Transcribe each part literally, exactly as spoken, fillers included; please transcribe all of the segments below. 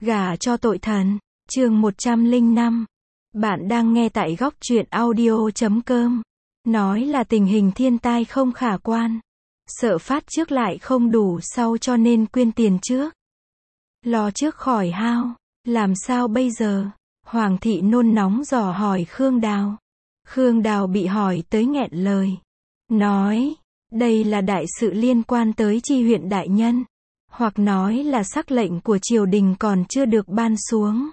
Gả cho tội thần. Chương một trăm lẻ năm. Bạn đang nghe tại góc truyện audio chấm com. Nói là tình hình thiên tai không khả quan. Sợ phát trước lại không đủ sau cho nên quyên tiền trước. Lo trước khỏi hao. Làm sao bây giờ? Hoàng thị nôn nóng dò hỏi Khương Đào. Khương Đào bị hỏi tới nghẹn lời. Nói, đây là đại sự liên quan tới chi huyện đại nhân. Hoặc nói là sắc lệnh của triều đình còn chưa được ban xuống.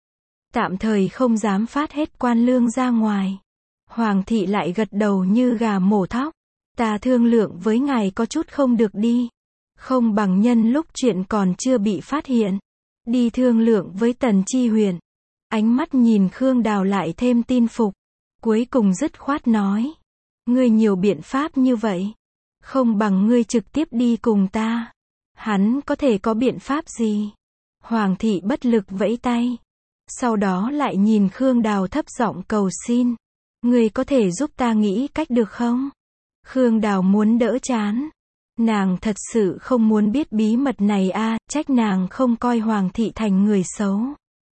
Tạm thời không dám phát hết quan lương ra ngoài. Hoàng thị lại gật đầu như gà mổ thóc. Ta thương lượng với ngài có chút không được đi. Không bằng nhân lúc chuyện còn chưa bị phát hiện. Đi thương lượng với Tần Chi huyện. Ánh mắt nhìn Khương Đào lại thêm tin phục. Cuối cùng dứt khoát nói. Ngươi nhiều biện pháp như vậy. Không bằng ngươi trực tiếp đi cùng ta. Hắn có thể có biện pháp gì? Hoàng thị bất lực vẫy tay. Sau đó lại nhìn Khương Đào thấp giọng cầu xin. Ngươi có thể giúp ta nghĩ cách được không? Khương Đào muốn đỡ chán. Nàng thật sự không muốn biết bí mật này a, à, trách nàng không coi Hoàng thị thành người xấu.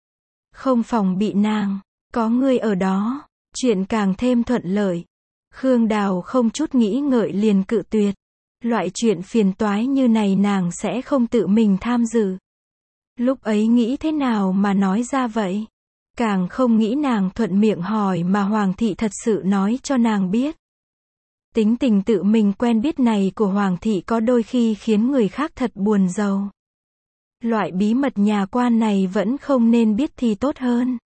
Không phòng bị nàng, có ngươi ở đó, chuyện càng thêm thuận lợi. Khương Đào không chút nghĩ ngợi liền cự tuyệt. Loại chuyện phiền toái như này nàng sẽ không tự mình tham dự. Lúc ấy nghĩ thế nào mà nói ra vậy? Càng không nghĩ nàng thuận miệng hỏi mà Hoàng thị thật sự nói cho nàng biết. Tính tình tự mình quen biết này của Hoàng thị có đôi khi khiến người khác thật buồn rầu. Loại bí mật nhà quan này vẫn không nên biết thì tốt hơn.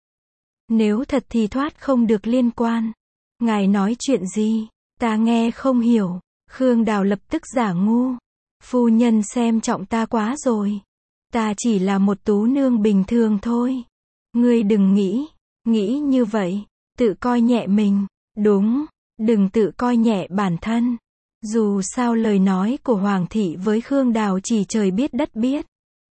Nếu thật thì thoát không được liên quan. Ngài nói chuyện gì? Ta nghe không hiểu. Khương Đào lập tức giả ngu. Phu nhân xem trọng ta quá rồi. Ta chỉ là một tú nương bình thường thôi. Ngươi đừng nghĩ, nghĩ như vậy, tự coi nhẹ mình. Đúng, đừng tự coi nhẹ bản thân. Dù sao lời nói của Hoàng thị với Khương Đào chỉ trời biết đất biết.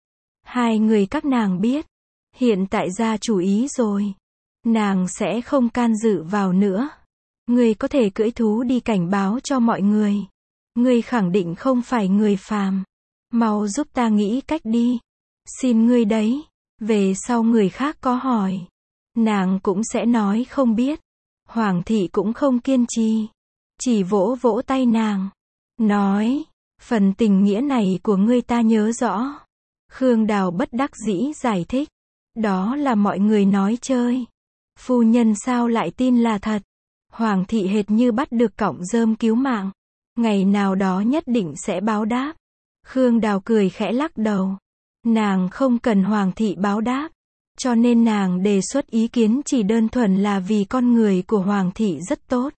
Hai người các nàng biết. Hiện tại ra chủ ý rồi. Nàng sẽ không can dự vào nữa. Ngươi có thể cưỡi thú đi cảnh báo cho mọi người. Ngươi khẳng định không phải người phàm. Mau giúp ta nghĩ cách đi. Xin ngươi đấy. Về sau người khác có hỏi. Nàng cũng sẽ nói không biết. Hoàng thị cũng không kiên trì. Chỉ vỗ vỗ tay nàng. Nói. Phần tình nghĩa này của ngươi ta nhớ rõ. Khương Đào bất đắc dĩ giải thích. Đó là mọi người nói chơi. Phu nhân sao lại tin là thật? Hoàng thị hệt như bắt được cọng rơm cứu mạng. Ngày nào đó nhất định sẽ báo đáp. Khương Đào cười khẽ lắc đầu. Nàng không cần Hoàng thị báo đáp. Cho nên nàng đề xuất ý kiến chỉ đơn thuần là vì con người của Hoàng thị rất tốt.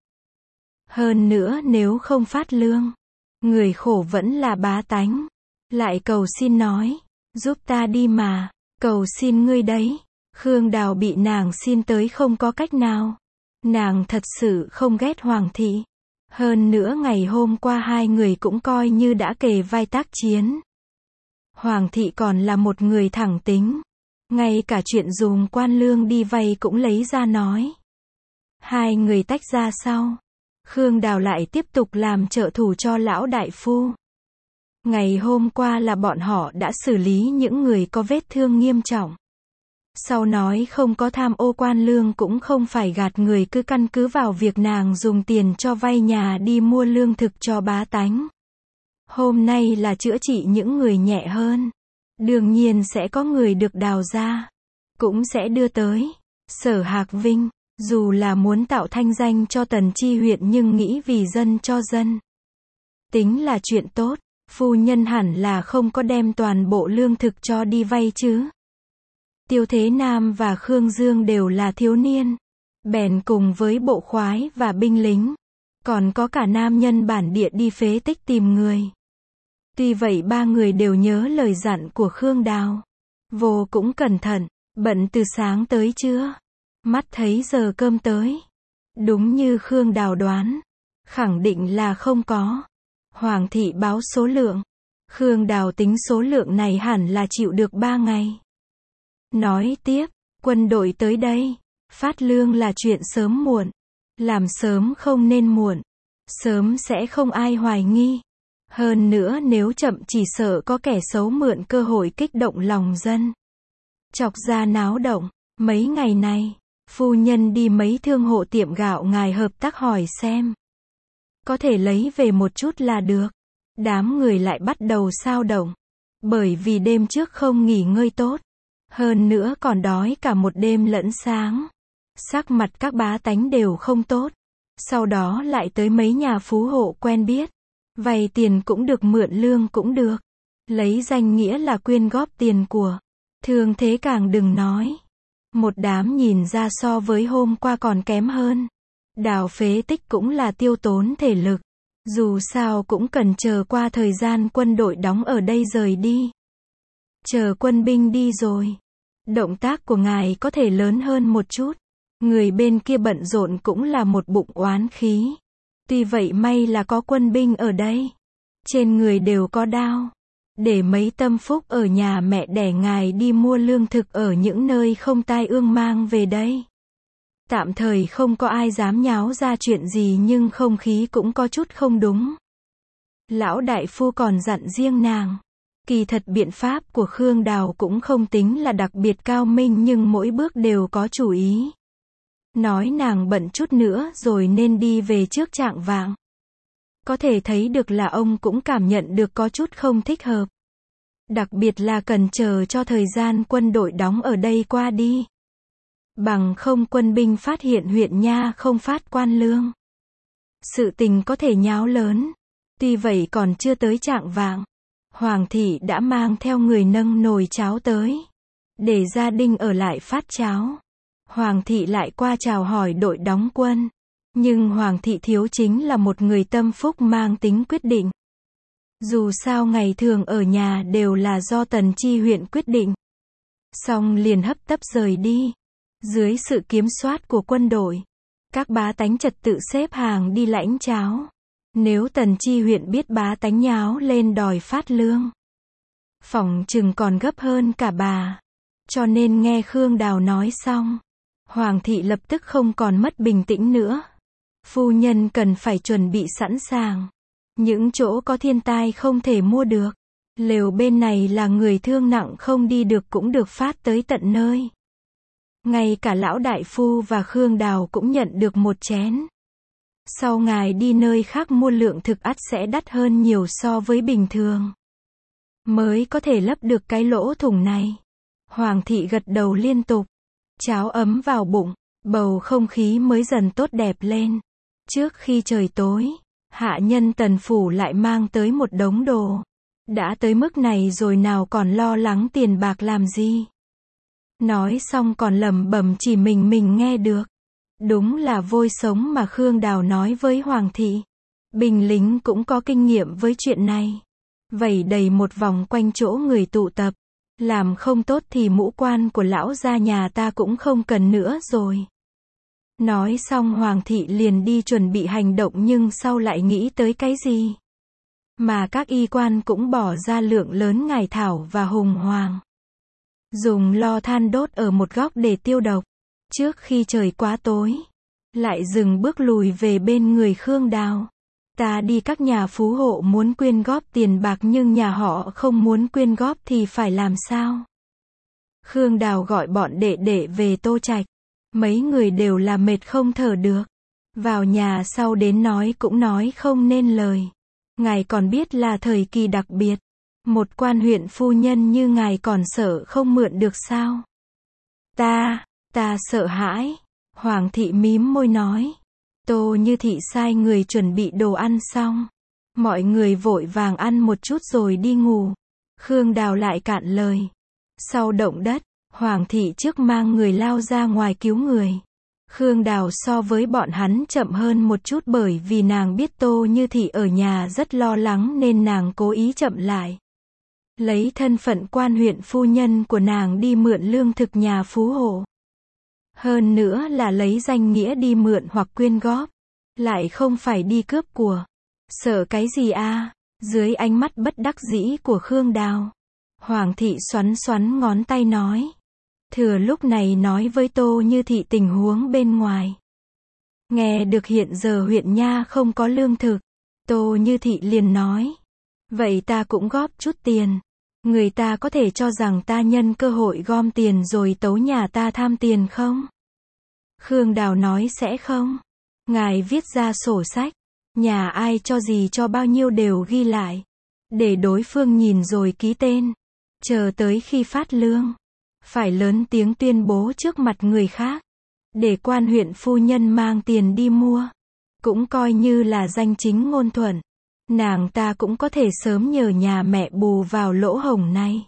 Hơn nữa nếu không phát lương, người khổ vẫn là bá tánh. Lại cầu xin nói, giúp ta đi mà, cầu xin ngươi đấy. Khương Đào bị nàng xin tới không có cách nào. Nàng thật sự không ghét Hoàng thị. Hơn nữa ngày hôm qua hai người cũng coi như đã kề vai tác chiến. Hoàng thị còn là một người thẳng tính. Ngay cả chuyện dùng quan lương đi vay cũng lấy ra nói. Hai người tách ra sau. Khương Đào lại tiếp tục làm trợ thủ cho lão đại phu. Ngày hôm qua là bọn họ đã xử lý những người có vết thương nghiêm trọng. Sau nói không có tham ô quan lương cũng không phải gạt người, cứ căn cứ vào việc nàng dùng tiền cho vay nhà đi mua lương thực cho bá tánh. Hôm nay là chữa trị những người nhẹ hơn. Đương nhiên sẽ có người được đào ra. Cũng sẽ đưa tới. Sở Hạc Vinh. Dù là muốn tạo thanh danh cho Tần Chi huyện nhưng nghĩ vì dân cho dân. Tính là chuyện tốt. Phu nhân hẳn là không có đem toàn bộ lương thực cho đi vay chứ. Tiêu Thế Nam và Khương Dương đều là thiếu niên. Bèn cùng với bộ khoái và binh lính. Còn có cả nam nhân bản địa đi phế tích tìm người. Tuy vậy ba người đều nhớ lời dặn của Khương Đào. Vô cũng cẩn thận, bận từ sáng tới trưa. Mắt thấy giờ cơm tới. Đúng như Khương Đào đoán. Khẳng định là không có. Hoàng thị báo số lượng. Khương Đào tính số lượng này hẳn là chịu được ba ngày. Nói tiếp, quân đội tới đây. Phát lương là chuyện sớm muộn. Làm sớm không nên muộn. Sớm sẽ không ai hoài nghi. Hơn nữa nếu chậm chỉ sợ có kẻ xấu mượn cơ hội kích động lòng dân. chọc ra náo động. Mấy ngày này, phu nhân đi mấy thương hộ tiệm gạo ngài hợp tác hỏi xem. Có thể lấy về một chút là được. Đám người lại bắt đầu xao động. Bởi vì đêm trước không nghỉ ngơi tốt. Hơn nữa còn đói cả một đêm lẫn sáng. Sắc mặt các bá tánh đều không tốt. Sau đó lại tới mấy nhà phú hộ quen biết. Vay tiền cũng được, mượn lương cũng được. Lấy danh nghĩa là quyên góp tiền của. Thương thế càng đừng nói. Một đám nhìn ra so với hôm qua còn kém hơn. Đào phế tích cũng là tiêu tốn thể lực. Dù sao cũng cần chờ qua thời gian quân đội đóng ở đây rời đi. Chờ quân binh đi rồi. Động tác của ngài có thể lớn hơn một chút. Người bên kia bận rộn cũng là một bụng oán khí. Tuy vậy may là có quân binh ở đây. Trên người đều có đao. Để mấy tâm phúc ở nhà mẹ đẻ ngài đi mua lương thực ở những nơi không tai ương mang về đây. Tạm thời không có ai dám nháo ra chuyện gì nhưng không khí cũng có chút không đúng. Lão đại phu còn dặn riêng nàng. Kỳ thật biện pháp của Khương Đào cũng không tính là đặc biệt cao minh nhưng mỗi bước đều có chủ ý. Nói nàng bận chút nữa rồi nên đi về trước chạng vạng. Có thể thấy được là ông cũng cảm nhận được có chút không thích hợp. Đặc biệt là cần chờ cho thời gian quân đội đóng ở đây qua đi. Bằng không quân binh phát hiện huyện nha không phát quan lương. Sự tình có thể nháo lớn. Tuy vậy còn chưa tới chạng vạng. Hoàng thị đã mang theo người nâng nồi cháo tới. Để gia đình ở lại phát cháo. Hoàng thị lại qua chào hỏi đội đóng quân. Nhưng Hoàng thị thiếu chính là một người tâm phúc mang tính quyết định. Dù sao ngày thường ở nhà đều là do Tần Chi huyện quyết định. Xong liền hấp tấp rời đi. Dưới sự kiểm soát của quân đội. Các bá tánh trật tự xếp hàng đi lãnh cháo. Nếu Tần Chi huyện biết bá tánh nháo lên đòi phát lương. Phỏng chừng còn gấp hơn cả bà. Cho nên nghe Khương Đào nói xong. Hoàng thị lập tức không còn mất bình tĩnh nữa. Phu nhân cần phải chuẩn bị sẵn sàng. Những chỗ có thiên tai không thể mua được. Lều bên này là người thương nặng không đi được cũng được phát tới tận nơi. Ngay cả lão đại phu và Khương Đào cũng nhận được một chén. Sau ngài đi nơi khác mua lượng thực ắt sẽ đắt hơn nhiều so với bình thường. Mới có thể lấp được cái lỗ thủng này. Hoàng thị gật đầu liên tục. Cháo ấm vào bụng. Bầu không khí mới dần tốt đẹp lên. Trước khi trời tối, hạ nhân Tần phủ lại mang tới một đống đồ. Đã tới mức này rồi nào còn lo lắng tiền bạc làm gì. Nói xong còn lẩm bẩm chỉ mình mình nghe được. Đúng là vôi sống mà Khương Đào nói với Hoàng thị. Binh lính cũng có kinh nghiệm với chuyện này. Vẩy đầy một vòng quanh chỗ người tụ tập. Làm không tốt thì mũ quan của lão gia nhà ta cũng không cần nữa rồi. Nói xong Hoàng thị liền đi chuẩn bị hành động nhưng sau lại nghĩ tới cái gì. Mà các y quan cũng bỏ ra lượng lớn ngải thảo và hùng hoàng. Dùng lo than đốt ở một góc để tiêu độc. Trước khi trời quá tối. Lại dừng bước lùi về bên người Khương Đào. Ta đi các nhà phú hộ muốn quyên góp tiền bạc nhưng nhà họ không muốn quyên góp thì phải làm sao? Khương Đào gọi bọn đệ đệ về Tô Trạch. Mấy người đều là mệt không thở được. Vào nhà sau đến nói cũng nói không nên lời. Ngài còn biết là thời kỳ đặc biệt. Một quan huyện phu nhân như ngài còn sợ không mượn được sao? Ta, ta sợ hãi. Hoàng thị mím môi nói. Tô Như Thị sai người chuẩn bị đồ ăn xong. Mọi người vội vàng ăn một chút rồi đi ngủ. Khương Đào lại cạn lời. Sau động đất, Hoàng thị trước mang người lao ra ngoài cứu người. Khương Đào so với bọn hắn chậm hơn một chút bởi vì nàng biết Tô Như Thị ở nhà rất lo lắng nên nàng cố ý chậm lại. Lấy thân phận quan huyện phu nhân của nàng đi mượn lương thực nhà phú hộ. Hơn nữa là lấy danh nghĩa đi mượn hoặc quyên góp. Lại không phải đi cướp của. Sợ cái gì a? Dưới ánh mắt bất đắc dĩ của Khương Đào. Hoàng thị xoắn xoắn ngón tay nói. Thừa lúc này nói với Tô Như Thị tình huống bên ngoài. Nghe được hiện giờ huyện nha không có lương thực. Tô Như Thị liền nói. Vậy ta cũng góp chút tiền. Người ta có thể cho rằng ta nhân cơ hội gom tiền rồi tấu nhà ta tham tiền không? Khương Đào nói sẽ không. Ngài viết ra sổ sách, nhà ai cho gì cho bao nhiêu đều ghi lại, để đối phương nhìn rồi ký tên. Chờ tới khi phát lương, phải lớn tiếng tuyên bố trước mặt người khác, để quan huyện phu nhân mang tiền đi mua. Cũng coi như là danh chính ngôn thuận. Nàng ta cũng có thể sớm nhờ nhà mẹ bù vào lỗ hổng này.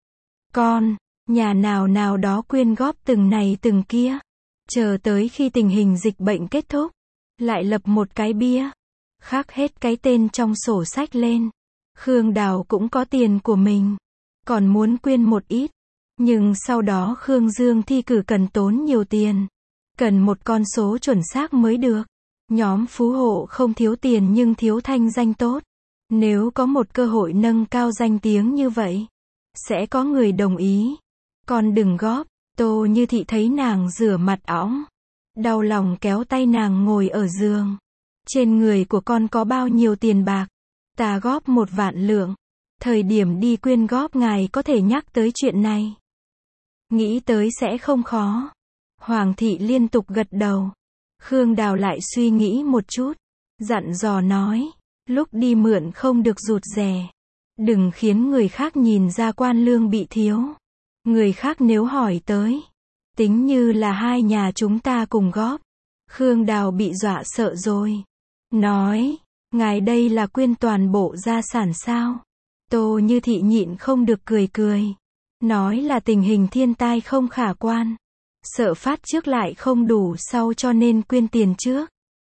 Con, nhà nào nào đó quyên góp từng này từng kia. Chờ tới khi tình hình dịch bệnh kết thúc, lại lập một cái bia, khắc hết cái tên trong sổ sách lên. Khương Đào cũng có tiền của mình, còn muốn quyên một ít. Nhưng sau đó Khương Dương thi cử cần tốn nhiều tiền, cần một con số chuẩn xác mới được. Nhóm phú hộ không thiếu tiền nhưng thiếu thanh danh tốt. Nếu có một cơ hội nâng cao danh tiếng như vậy, sẽ có người đồng ý. Con đừng góp. Tô Như Thị thấy nàng rửa mặt óng, đau lòng kéo tay nàng ngồi ở giường. Trên người của con có bao nhiêu tiền bạc? Ta góp một vạn lượng. Thời điểm đi quyên góp ngài có thể nhắc tới chuyện này. Nghĩ tới sẽ không khó. Hoàng thị liên tục gật đầu. Khương Đào lại suy nghĩ một chút, dặn dò nói, lúc đi mượn không được rụt rè. Đừng khiến người khác nhìn ra quan lương bị thiếu. Người khác nếu hỏi tới, tính như là hai nhà chúng ta cùng góp. Khương Đào bị dọa sợ rồi. Nói, ngài đây là quyên toàn bộ gia sản sao? Tô Như Thị nhịn không được cười cười. Nói là tình hình thiên tai không khả quan. Sợ phát trước lại không đủ sau cho nên quyên tiền trước.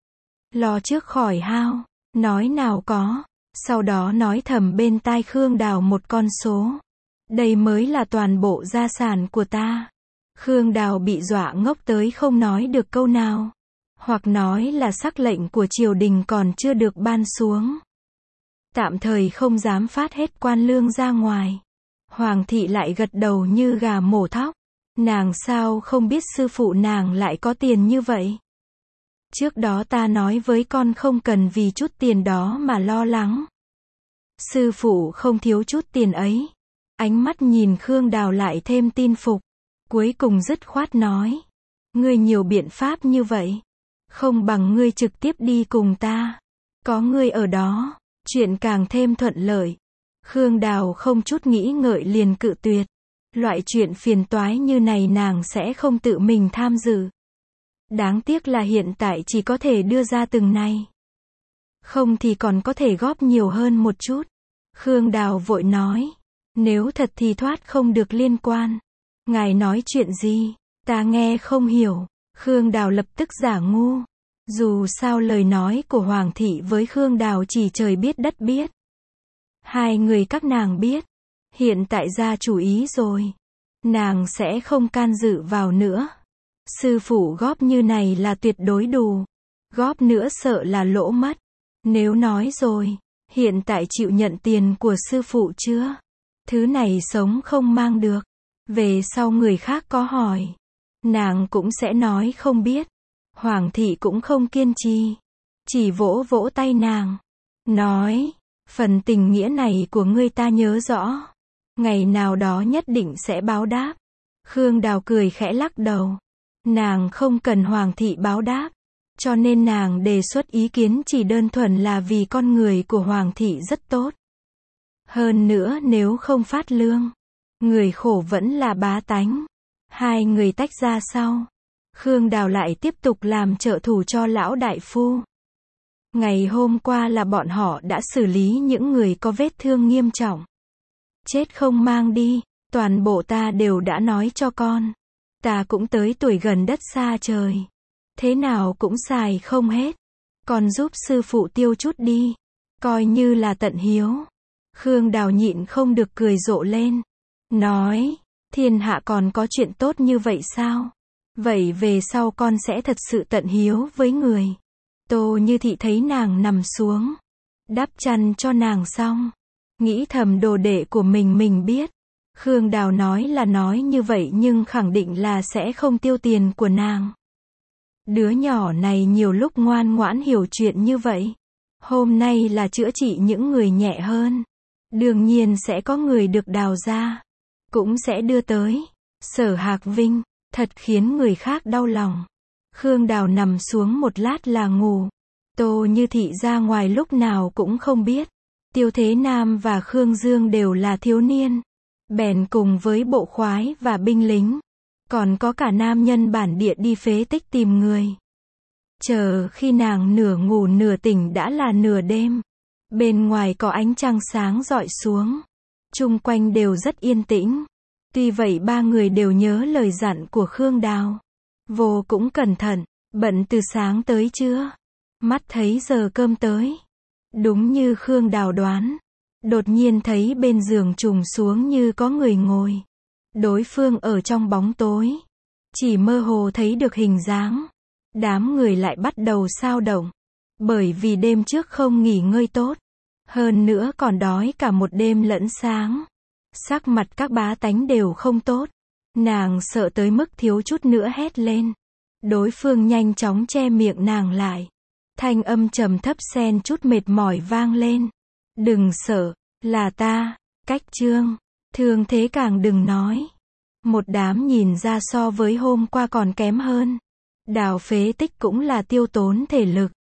Lo trước khỏi hao. Nói nào có. Sau đó nói thầm bên tai Khương Đào một con số. Đây mới là toàn bộ gia sản của ta. Khương Đào bị dọa ngốc tới không nói được câu nào. Hoặc nói là sắc lệnh của triều đình còn chưa được ban xuống. Tạm thời không dám phát hết quan lương ra ngoài. Hoàng thị lại gật đầu như gà mổ thóc. Nàng sao không biết sư phụ nàng lại có tiền như vậy? Trước đó ta nói với con không cần vì chút tiền đó mà lo lắng. Sư phụ không thiếu chút tiền ấy. Ánh mắt nhìn Khương Đào lại thêm tin phục. Cuối cùng dứt khoát nói. Ngươi nhiều biện pháp như vậy. Không bằng ngươi trực tiếp đi cùng ta. Có ngươi ở đó, chuyện càng thêm thuận lợi. Khương Đào không chút nghĩ ngợi liền cự tuyệt. Loại chuyện phiền toái như này nàng sẽ không tự mình tham dự. Đáng tiếc là hiện tại chỉ có thể đưa ra từng này. Không thì còn có thể góp nhiều hơn một chút. Khương Đào vội nói. Nếu thật thì thoát không được liên quan. Ngài nói chuyện gì? Ta nghe không hiểu. Khương Đào lập tức giả ngu. Dù sao lời nói của Hoàng thị với Khương Đào chỉ trời biết đất biết. Hai người các nàng biết. Hiện tại ra chủ ý rồi. Nàng sẽ không can dự vào nữa. Sư phụ góp như này là tuyệt đối đủ. Góp nữa sợ là lỗ mất. Nếu nói rồi, hiện tại chịu nhận tiền của sư phụ chưa? Thứ này sống không mang được. Về sau người khác có hỏi, nàng cũng sẽ nói không biết. Hoàng thị cũng không kiên trì. Chỉ vỗ vỗ tay nàng. Nói, phần tình nghĩa này của ngươi ta nhớ rõ. Ngày nào đó nhất định sẽ báo đáp. Khương Đào cười khẽ lắc đầu. Nàng không cần Hoàng thị báo đáp. Cho nên nàng đề xuất ý kiến chỉ đơn thuần là vì con người của Hoàng thị rất tốt. Hơn nữa nếu không phát lương, người khổ vẫn là bá tánh. Hai người tách ra sau. Khương Đào lại tiếp tục làm trợ thủ cho lão đại phu. Ngày hôm qua là bọn họ đã xử lý những người có vết thương nghiêm trọng. Chết không mang đi, toàn bộ ta đều đã nói cho con. Ta cũng tới tuổi gần đất xa trời. Thế nào cũng xài không hết. Con giúp sư phụ tiêu chút đi. Coi như là tận hiếu. Khương Đào nhịn không được cười rộ lên. Nói, thiên hạ còn có chuyện tốt như vậy sao? Vậy về sau con sẽ thật sự tận hiếu với người. Tô Như Thị thấy nàng nằm xuống, đắp chăn cho nàng xong. Nghĩ thầm đồ đệ của mình mình biết. Khương Đào nói là nói như vậy nhưng khẳng định là sẽ không tiêu tiền của nàng. Đứa nhỏ này nhiều lúc ngoan ngoãn hiểu chuyện như vậy. Hôm nay là chữa trị những người nhẹ hơn. Đương nhiên sẽ có người được đào ra. Cũng sẽ đưa tới. Sở Hạc Vinh, thật khiến người khác đau lòng. Khương Đào nằm xuống một lát là ngủ. Tô Như Thị ra ngoài lúc nào cũng không biết. Tiêu Thế Nam và Khương Dương đều là thiếu niên. Bèn cùng với bộ khoái và binh lính. Còn có cả nam nhân bản địa đi phế tích tìm người. Chờ khi nàng nửa ngủ nửa tỉnh đã là nửa đêm. Bên ngoài có ánh trăng sáng rọi xuống. Chung quanh đều rất yên tĩnh. Tuy vậy ba người đều nhớ lời dặn của Khương Đào. Vô cũng cẩn thận, bận từ sáng tới trưa. Mắt thấy giờ cơm tới. Đúng như Khương Đào đoán. Đột nhiên thấy bên giường trùng xuống như có người ngồi. Đối phương ở trong bóng tối. Chỉ mơ hồ thấy được hình dáng. Đám người lại bắt đầu xao động. Bởi vì đêm trước không nghỉ ngơi tốt. Hơn nữa còn đói cả một đêm lẫn sáng. Sắc mặt các bá tánh đều không tốt. Nàng sợ tới mức thiếu chút nữa hét lên. Đối phương nhanh chóng che miệng nàng lại. Thanh âm trầm thấp xen chút mệt mỏi vang lên. Đừng sợ, là ta, Cách Trương. Thương thế càng đừng nói. Một đám nhìn ra so với hôm qua còn kém hơn. Đào phế tích cũng là tiêu tốn thể lực.